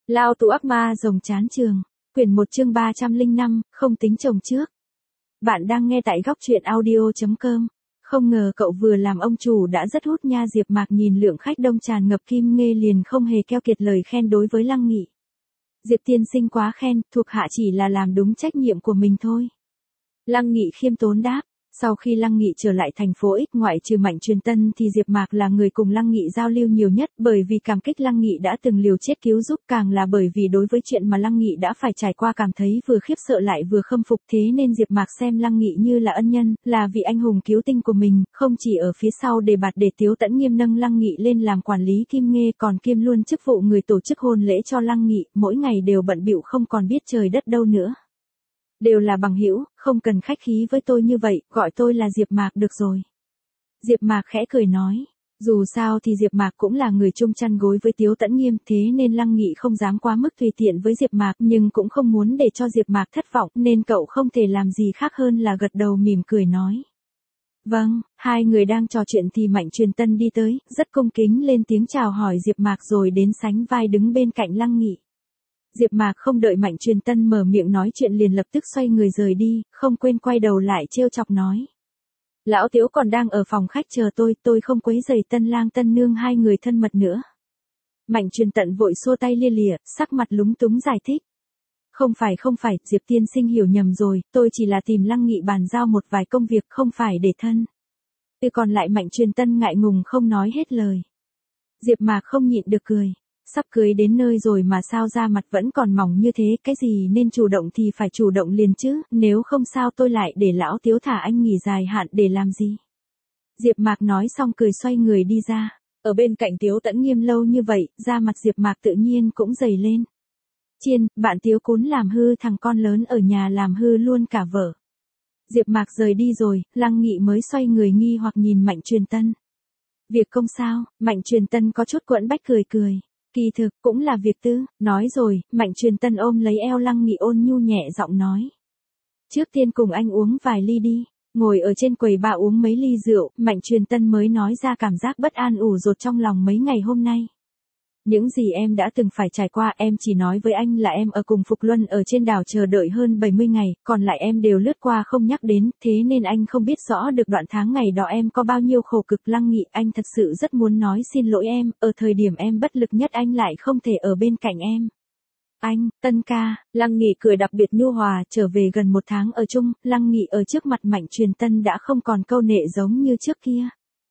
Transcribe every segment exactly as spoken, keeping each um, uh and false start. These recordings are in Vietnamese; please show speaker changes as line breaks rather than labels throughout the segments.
Lao tù ác ma rồng chán trường. Quyển một chương ba trăm lẻ năm, không tính chồng trước. Bạn đang nghe tại góc truyện audio chấm com. Không ngờ cậu vừa làm ông chủ đã rất hút nha. Diệp Mạc nhìn lượng khách đông tràn ngập Kim Nghê liền không hề keo kiệt lời khen đối với Lăng Nghị. Diệp tiên sinh quá khen, thuộc hạ chỉ là làm đúng trách nhiệm của mình thôi. Lăng Nghị khiêm tốn đáp. Sau khi Lăng Nghị trở lại thành phố X ngoại trừ Mạnh Truyền Tân thì Diệp Mạc là người cùng Lăng Nghị giao lưu nhiều nhất, bởi vì cảm kích Lăng Nghị đã từng liều chết cứu giúp, càng là bởi vì đối với chuyện mà Lăng Nghị đã phải trải qua cảm thấy vừa khiếp sợ lại vừa khâm phục, thế nên Diệp Mạc xem Lăng Nghị như là ân nhân, là vị anh hùng cứu tinh của mình, không chỉ ở phía sau đề bạt để Tiếu Tẫn Nghiêm nâng Lăng Nghị lên làm quản lý Kim Nghê, còn kiêm luôn chức vụ người tổ chức hôn lễ cho Lăng Nghị, mỗi ngày đều bận bịu không còn biết trời đất đâu nữa. Đều là bằng hữu, không cần khách khí với tôi như vậy, gọi tôi là Diệp Mạc được rồi. Diệp Mạc khẽ cười nói, dù sao thì Diệp Mạc cũng là người chung chăn gối với Tiếu Tẫn Nghiêm, thế nên Lăng Nghị không dám quá mức tùy tiện với Diệp Mạc, nhưng cũng không muốn để cho Diệp Mạc thất vọng, nên cậu không thể làm gì khác hơn là gật đầu mỉm cười nói. Vâng, hai người đang trò chuyện thì Mạnh Truyền Tân đi tới, rất cung kính lên tiếng chào hỏi Diệp Mạc rồi đến sánh vai đứng bên cạnh Lăng Nghị. Diệp Mạc không đợi Mạnh Truyền Tân mở miệng nói chuyện liền lập tức xoay người rời đi, không quên quay đầu lại trêu chọc nói. Lão Tiếu còn đang ở phòng khách chờ tôi, tôi không quấy rầy Tân lang Tân nương hai người thân mật nữa. Mạnh Truyền Tận vội xua tay lia lịa, sắc mặt lúng túng giải thích. Không phải không phải, Diệp tiên sinh hiểu nhầm rồi, tôi chỉ là tìm Lăng Nghị bàn giao một vài công việc, không phải để thân. Từ còn lại Mạnh Truyền Tân ngại ngùng không nói hết lời. Diệp Mạc không nhịn được cười. Sắp cưới đến nơi rồi mà sao da mặt vẫn còn mỏng như thế, cái gì nên chủ động thì phải chủ động liền chứ, nếu không sao tôi lại để lão Tiếu thả anh nghỉ dài hạn để làm gì. Diệp Mạc nói xong cười xoay người đi ra, ở bên cạnh Tiếu Tẫn Nghiêm lâu như vậy, da mặt Diệp Mạc tự nhiên cũng dày lên. Chiên, bạn Tiếu Cún làm hư thằng con lớn ở nhà làm hư luôn cả vợ. Diệp Mạc rời đi rồi, Lăng Nghị mới xoay người nghi hoặc nhìn Mạnh Truyền Tân. Việc công sao? Mạnh Truyền Tân có chút quẫn bách cười cười. Kỳ thực, cũng là việc tư, nói rồi, Mạnh Truyền Tân ôm lấy eo Lăng Nghị ôn nhu nhẹ giọng nói. Trước tiên cùng anh uống vài ly đi, ngồi ở trên quầy bà uống mấy ly rượu, Mạnh Truyền Tân mới nói ra cảm giác bất an ủ rột trong lòng mấy ngày hôm nay. Những gì em đã từng phải trải qua, em chỉ nói với anh là em ở cùng Phục Luân ở trên đảo chờ đợi hơn bảy mươi ngày, còn lại em đều lướt qua không nhắc đến, thế nên anh không biết rõ được đoạn tháng ngày đó em có bao nhiêu khổ cực. Lăng Nghị, anh thật sự rất muốn nói xin lỗi em, ở thời điểm em bất lực nhất anh lại không thể ở bên cạnh em. Anh, Tân ca, Lăng Nghị cười đặc biệt nhu hòa, trở về gần một tháng ở chung, Lăng Nghị ở trước mặt Mạnh Truyền Tân đã không còn câu nệ giống như trước kia.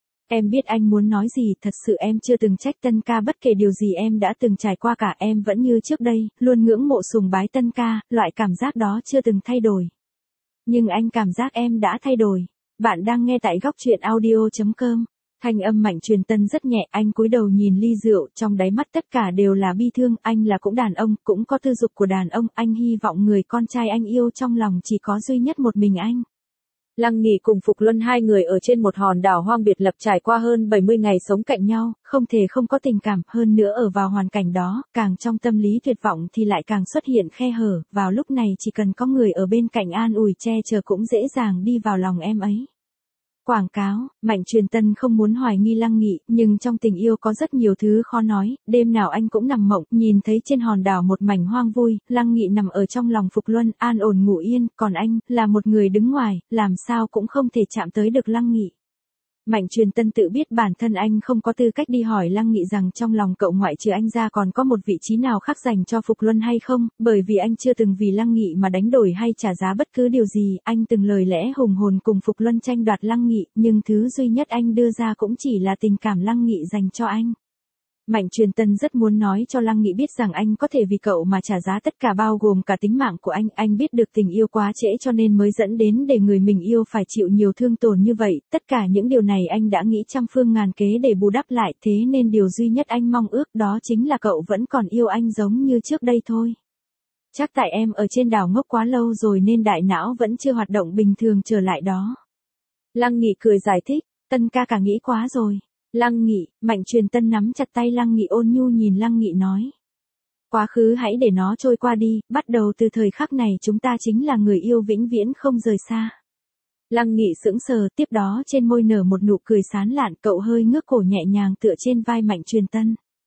Em biết anh muốn nói gì, thật sự em chưa từng trách Tân ca bất kể điều gì em đã từng trải qua cả, em vẫn như trước đây, luôn ngưỡng mộ sùng bái Tân ca, loại cảm giác đó chưa từng thay đổi. Nhưng anh cảm giác em đã thay đổi. Bạn đang nghe tại góc truyện audio chấm com. Thanh âm Mạnh Truyền Tân rất nhẹ, anh cúi đầu nhìn ly rượu, trong đáy mắt tất cả đều là bi thương, anh là cũng đàn ông, cũng có tư dục của đàn ông, anh hy vọng người con trai anh yêu trong lòng chỉ có duy nhất một mình anh. Lăng Nghị cùng Phục Luân hai người ở trên một hòn đảo hoang biệt lập trải qua hơn bảy mươi ngày sống cạnh nhau, không thể không có tình cảm, hơn nữa ở vào hoàn cảnh đó, càng trong tâm lý tuyệt vọng thì lại càng xuất hiện khe hở, vào lúc này chỉ cần có người ở bên cạnh an ủi che chở cũng dễ dàng đi vào lòng em ấy. Quảng cáo, Mạnh Truyền Tân không muốn hoài nghi Lăng Nghị, nhưng trong tình yêu có rất nhiều thứ khó nói, đêm nào anh cũng nằm mộng, nhìn thấy trên hòn đảo một mảnh hoang vui, Lăng Nghị nằm ở trong lòng Phục Luân, an ổn ngủ yên, còn anh, là một người đứng ngoài, làm sao cũng không thể chạm tới được Lăng Nghị. Mạnh Truyền Tân tự biết bản thân anh không có tư cách đi hỏi Lăng Nghị rằng trong lòng cậu ngoại trừ anh ra còn có một vị trí nào khác dành cho Phục Luân hay không, bởi vì anh chưa từng vì Lăng Nghị mà đánh đổi hay trả giá bất cứ điều gì, anh từng lời lẽ hùng hồn cùng Phục Luân tranh đoạt Lăng Nghị, nhưng thứ duy nhất anh đưa ra cũng chỉ là tình cảm Lăng Nghị dành cho anh. Mạnh Truyền Tân rất muốn nói cho Lăng Nghị biết rằng anh có thể vì cậu mà trả giá tất cả bao gồm cả tính mạng của anh, anh biết được tình yêu quá trễ cho nên mới dẫn đến để người mình yêu phải chịu nhiều thương tổn như vậy, tất cả những điều này anh đã nghĩ trăm phương ngàn kế để bù đắp lại, thế nên điều duy nhất anh mong ước đó chính là cậu vẫn còn yêu anh giống như trước đây thôi. Chắc tại em ở trên đảo ngốc quá lâu rồi nên đại não vẫn chưa hoạt động bình thường trở lại đó. Lăng Nghị cười giải thích, Tân ca cả nghĩ quá rồi. Lăng Nghị, Mạnh Truyền Tân nắm chặt tay Lăng Nghị ôn nhu nhìn Lăng Nghị nói. Quá khứ hãy để nó trôi qua đi, bắt đầu từ thời khắc này chúng ta chính là người yêu vĩnh viễn không rời xa. Lăng Nghị sững sờ, tiếp đó trên môi nở một nụ cười sán lạn, cậu hơi ngước cổ nhẹ nhàng tựa trên vai Mạnh Truyền Tân.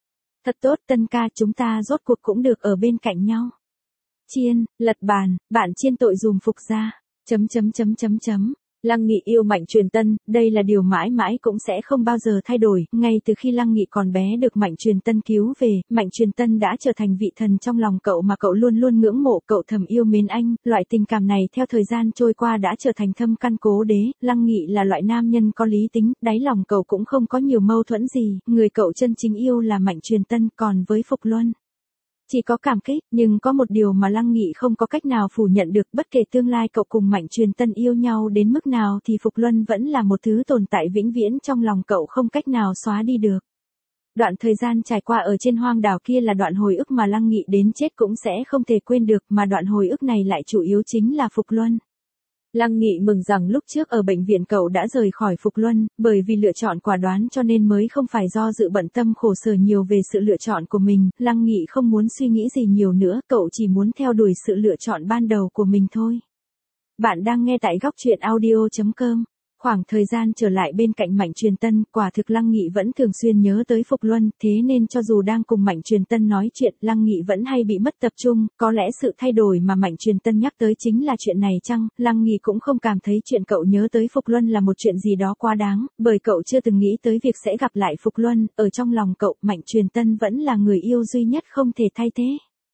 Thật tốt Tân ca, chúng ta rốt cuộc cũng được ở bên cạnh nhau. Chiên, lật bàn, bạn chiên tội dùm Phục gia. Chấm chấm chấm chấm chấm. Lăng Nghị yêu Mạnh Truyền Tân, đây là điều mãi mãi cũng sẽ không bao giờ thay đổi, ngay từ khi Lăng Nghị còn bé được Mạnh Truyền Tân cứu về, Mạnh Truyền Tân đã trở thành vị thần trong lòng cậu mà cậu luôn luôn ngưỡng mộ, cậu thầm yêu mến anh, loại tình cảm này theo thời gian trôi qua đã trở thành thâm căn cố đế, Lăng Nghị là loại nam nhân có lý tính, đáy lòng cậu cũng không có nhiều mâu thuẫn gì, người cậu chân chính yêu là Mạnh Truyền Tân, còn với Phục Luân chỉ có cảm kích, nhưng có một điều mà Lăng Nghị không có cách nào phủ nhận được, bất kể tương lai cậu cùng Mạnh Truyền Tân yêu nhau đến mức nào thì Phục Luân vẫn là một thứ tồn tại vĩnh viễn trong lòng cậu không cách nào xóa đi được. Đoạn thời gian trải qua ở trên hoang đảo kia là đoạn hồi ức mà Lăng Nghị đến chết cũng sẽ không thể quên được, mà đoạn hồi ức này lại chủ yếu chính là Phục Luân. Lăng Nghị mừng rằng lúc trước ở bệnh viện cậu đã rời khỏi Phục Luân, bởi vì lựa chọn quả đoán cho nên mới không phải do dự bận tâm khổ sở nhiều về sự lựa chọn của mình, Lăng Nghị không muốn suy nghĩ gì nhiều nữa, cậu chỉ muốn theo đuổi sự lựa chọn ban đầu của mình thôi. Bạn đang nghe tại góc truyện audio chấm com. Khoảng thời gian trở lại bên cạnh Mạnh Truyền Tân, quả thực Lăng Nghị vẫn thường xuyên nhớ tới Phục Luân, thế nên cho dù đang cùng Mạnh Truyền Tân nói chuyện, Lăng Nghị vẫn hay bị mất tập trung, có lẽ sự thay đổi mà Mạnh Truyền Tân nhắc tới chính là chuyện này chăng, Lăng Nghị cũng không cảm thấy chuyện cậu nhớ tới Phục Luân là một chuyện gì đó quá đáng, bởi cậu chưa từng nghĩ tới việc sẽ gặp lại Phục Luân, ở trong lòng cậu, Mạnh Truyền Tân vẫn là người yêu duy nhất không thể thay thế.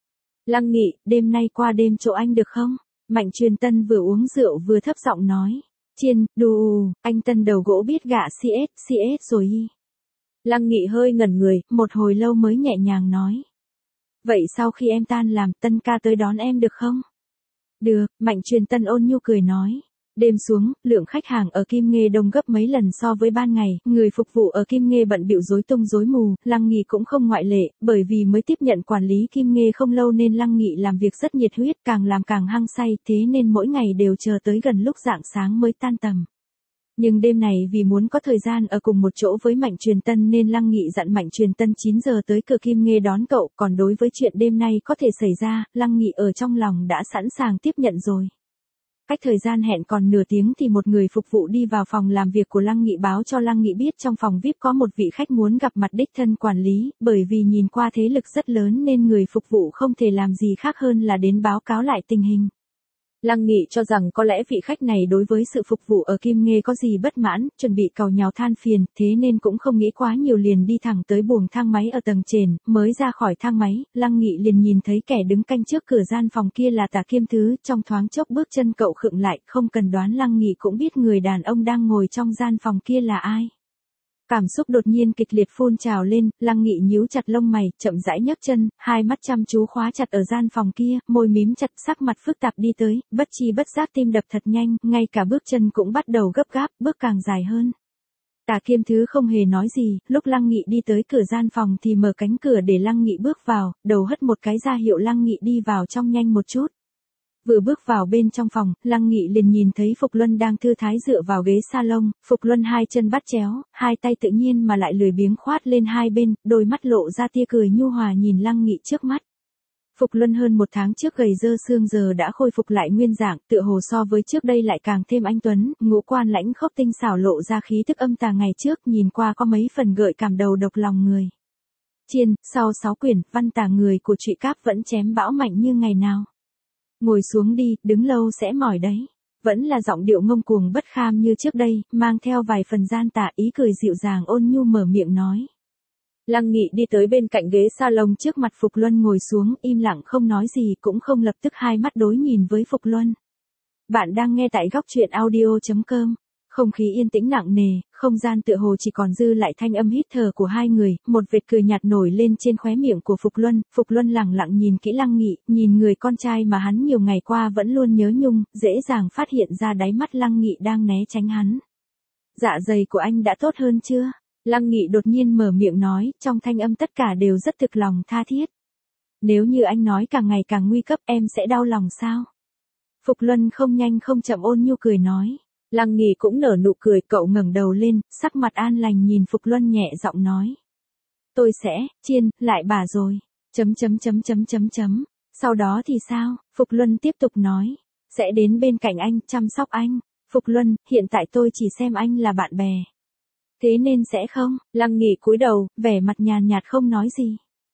Lăng Nghị, đêm nay qua đêm chỗ anh được không? Mạnh Truyền Tân vừa uống rượu vừa thấp giọng nói. Chiên, đù, anh Tân đầu gỗ biết gạ xê ét, xê ét rồi y. Lăng Nghị hơi ngẩn người, một hồi lâu mới nhẹ nhàng nói. Vậy sau khi em tan làm, Tân ca tới đón em được không? Được, Mạnh Truyền Tân ôn nhu cười nói. Đêm xuống, lượng khách hàng ở Kim Nghê đông gấp mấy lần so với ban ngày, người phục vụ ở Kim Nghê bận bịu rối tung rối mù, Lăng Nghị cũng không ngoại lệ, bởi vì mới tiếp nhận quản lý Kim Nghê không lâu nên Lăng Nghị làm việc rất nhiệt huyết, càng làm càng hăng say, thế nên mỗi ngày đều chờ tới gần lúc rạng sáng mới tan tầm. Nhưng đêm này vì muốn có thời gian ở cùng một chỗ với Mạnh Truyền Tân nên Lăng Nghị dặn Mạnh Truyền Tân chín giờ tới cửa Kim Nghê đón cậu, còn đối với chuyện đêm nay có thể xảy ra, Lăng Nghị ở trong lòng đã sẵn sàng tiếp nhận rồi. Cách thời gian hẹn còn nửa tiếng thì một người phục vụ đi vào phòng làm việc của Lăng Nghị báo cho Lăng Nghị biết trong phòng vi ai pi có một vị khách muốn gặp mặt đích thân quản lý, bởi vì nhìn qua thế lực rất lớn nên người phục vụ không thể làm gì khác hơn là đến báo cáo lại tình hình. Lăng Nghị cho rằng có lẽ vị khách này đối với sự phục vụ ở Kim Nghê có gì bất mãn, chuẩn bị càu nhàu than phiền, thế nên cũng không nghĩ quá nhiều liền đi thẳng tới buồng thang máy ở tầng trên, mới ra khỏi thang máy, Lăng Nghị liền nhìn thấy kẻ đứng canh trước cửa gian phòng kia là Tả Kiêm Thứ, trong thoáng chốc bước chân cậu khựng lại, không cần đoán Lăng Nghị cũng biết người đàn ông đang ngồi trong gian phòng kia là ai. Cảm xúc đột nhiên kịch liệt phun trào lên, Lăng Nghị nhíu chặt lông mày, chậm rãi nhấc chân, hai mắt chăm chú khóa chặt ở gian phòng kia, môi mím chặt, sắc mặt phức tạp đi tới, bất chi bất giác tim đập thật nhanh, ngay cả bước chân cũng bắt đầu gấp gáp, bước càng dài hơn. Tả Kiêm Thứ không hề nói gì, lúc Lăng Nghị đi tới cửa gian phòng thì mở cánh cửa để Lăng Nghị bước vào, đầu hất một cái ra hiệu Lăng Nghị đi vào trong nhanh một chút. Vừa bước vào bên trong phòng, Lăng Nghị liền nhìn thấy Phục Luân đang thư thái dựa vào ghế salon, Phục Luân hai chân bắt chéo, hai tay tự nhiên mà lại lười biếng khoát lên hai bên, đôi mắt lộ ra tia cười nhu hòa nhìn Lăng Nghị trước mắt. Phục Luân hơn một tháng trước gầy dơ xương giờ đã khôi phục lại nguyên dạng, tựa hồ so với trước đây lại càng thêm anh tuấn, ngũ quan lãnh khốc tinh xảo lộ ra khí thức âm tà ngày trước, nhìn qua có mấy phần gợi cảm đầu độc lòng người. Chiên, sau sáu quyển, văn tả người của Trụy Cáp vẫn chém bão mạnh như ngày nào. Ngồi xuống đi, đứng lâu sẽ mỏi đấy. Vẫn là giọng điệu ngông cuồng bất kham như trước đây, mang theo vài phần gian tà, ý cười dịu dàng ôn nhu mở miệng nói. Lăng Nghị đi tới bên cạnh ghế salon trước mặt Phục Luân ngồi xuống, im lặng không nói gì, cũng không lập tức hai mắt đối nhìn với Phục Luân. Bạn đang nghe tại góc truyện audio chấm com. Không khí yên tĩnh nặng nề, không gian tựa hồ chỉ còn dư lại thanh âm hít thở của hai người, một vệt cười nhạt nổi lên trên khóe miệng của Phục Luân, Phục Luân lẳng lặng nhìn kỹ Lăng Nghị, nhìn người con trai mà hắn nhiều ngày qua vẫn luôn nhớ nhung, dễ dàng phát hiện ra đáy mắt Lăng Nghị đang né tránh hắn. Dạ dày của anh đã tốt hơn chưa? Lăng Nghị đột nhiên mở miệng nói, trong thanh âm tất cả đều rất thực lòng tha thiết. Nếu như anh nói càng ngày càng nguy cấp em sẽ đau lòng sao? Phục Luân không nhanh không chậm ôn nhu cười nói. Lăng Nghị cũng nở nụ cười, cậu ngẩng đầu lên, sắc mặt an lành nhìn Phục Luân nhẹ giọng nói. Tôi sẽ, chiên, lại bà rồi. Chấm chấm chấm chấm chấm chấm. Sau đó thì sao? Phục Luân tiếp tục nói. Sẽ đến bên cạnh anh, chăm sóc anh. Phục Luân, hiện tại tôi chỉ xem anh là bạn bè. Thế nên sẽ không? Lăng Nghị cúi đầu, vẻ mặt nhàn nhạt không nói gì.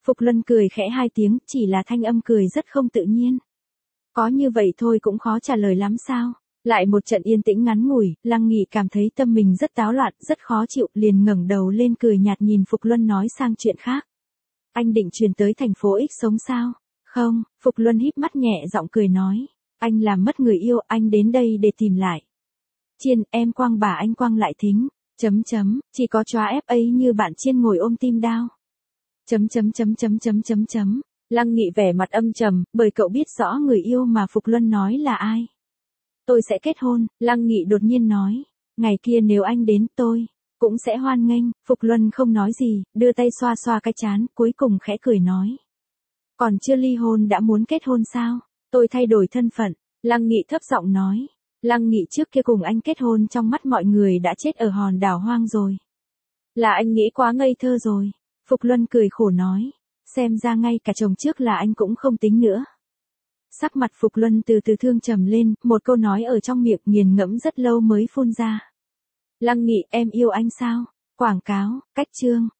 Phục Luân cười khẽ hai tiếng, chỉ là thanh âm cười rất không tự nhiên. Có như vậy thôi cũng khó trả lời lắm sao? Lại một trận yên tĩnh ngắn ngủi, Lăng Nghị cảm thấy tâm mình rất táo loạn, rất khó chịu, liền ngẩng đầu lên cười nhạt nhìn Phục Luân nói sang chuyện khác. Anh định chuyển tới thành phố X sống sao? Không, Phục Luân híp mắt nhẹ giọng cười nói. Anh làm mất người yêu, anh đến đây để tìm lại. Chiên, em quăng bà anh quăng lại thính. Chấm chấm, chỉ có chóa ép ấy như bạn Chiên ngồi ôm tim đau. Chấm chấm chấm chấm chấm chấm chấm. Lăng Nghị vẻ mặt âm trầm, bởi cậu biết rõ người yêu mà Phục Luân nói là ai. Tôi sẽ kết hôn, Lăng Nghị đột nhiên nói. Ngày kia nếu anh đến tôi cũng sẽ hoan nghênh. Phục Luân không nói gì, đưa tay xoa xoa cái trán, cuối cùng khẽ cười nói. Còn chưa ly hôn đã muốn kết hôn sao? Tôi thay đổi thân phận. Lăng Nghị thấp giọng nói. Lăng Nghị trước kia cùng anh kết hôn trong mắt mọi người đã chết ở hòn đảo hoang rồi. Là anh nghĩ quá ngây thơ rồi. Phục Luân cười khổ nói. Xem ra ngay cả chồng trước là anh cũng không tính nữa. Sắc mặt Phục Luân từ từ thương trầm lên, một câu nói ở trong miệng nghiền ngẫm rất lâu mới phun ra. Lăng Nghị, em yêu anh sao? Quảng cáo, cách chương.